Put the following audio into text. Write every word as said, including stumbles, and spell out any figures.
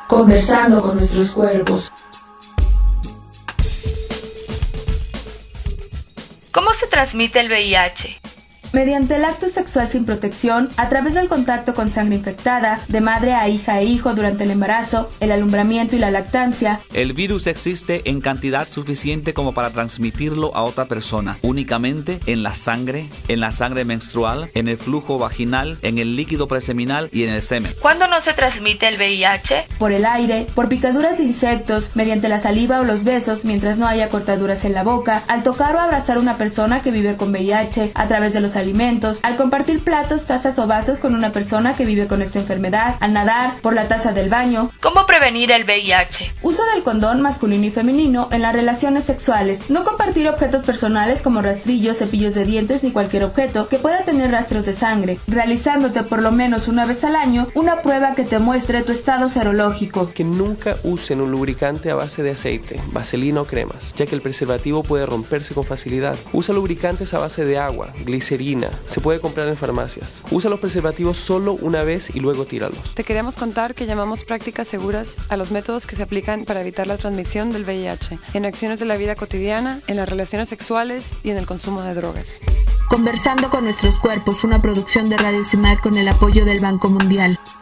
Conversando con nuestros cuerpos. ¿Cómo se transmite el V I H? Mediante el acto sexual sin protección, a través del contacto con sangre infectada, de madre a hija e hijo durante el embarazo, el alumbramiento y la lactancia. El virus existe en cantidad suficiente como para transmitirlo a otra persona, únicamente en la sangre, en la sangre menstrual, en el flujo vaginal, en el líquido preseminal y en el semen. ¿Cuándo no se transmite el V I H? Por el aire, por picaduras de insectos, mediante la saliva o los besos mientras no haya cortaduras en la boca, al tocar o abrazar a una persona que vive con V I H, a través de los alimentos, al compartir platos, tazas o vasos con una persona que vive con esta enfermedad, al nadar, por la taza del baño. ¿Cómo prevenir el V I H? Uso del condón masculino y femenino en las relaciones sexuales. No compartir objetos personales como rastrillos, cepillos de dientes ni cualquier objeto que pueda tener rastros de sangre. Realizándote por lo menos una vez al año una prueba que te muestre tu estado serológico. Que nunca usen un lubricante a base de aceite, vaselina o cremas, ya que el preservativo puede romperse con facilidad. Usa lubricantes a base de agua, glicerina. Se puede comprar en farmacias. Usa los preservativos solo una vez y luego tíralos. Te queremos contar que llamamos prácticas seguras a los métodos que se aplican para evitar la transmisión del V I H en acciones de la vida cotidiana, en las relaciones sexuales y en el consumo de drogas. Conversando con nuestros cuerpos, una producción de Radio CIMAC con el apoyo del Banco Mundial.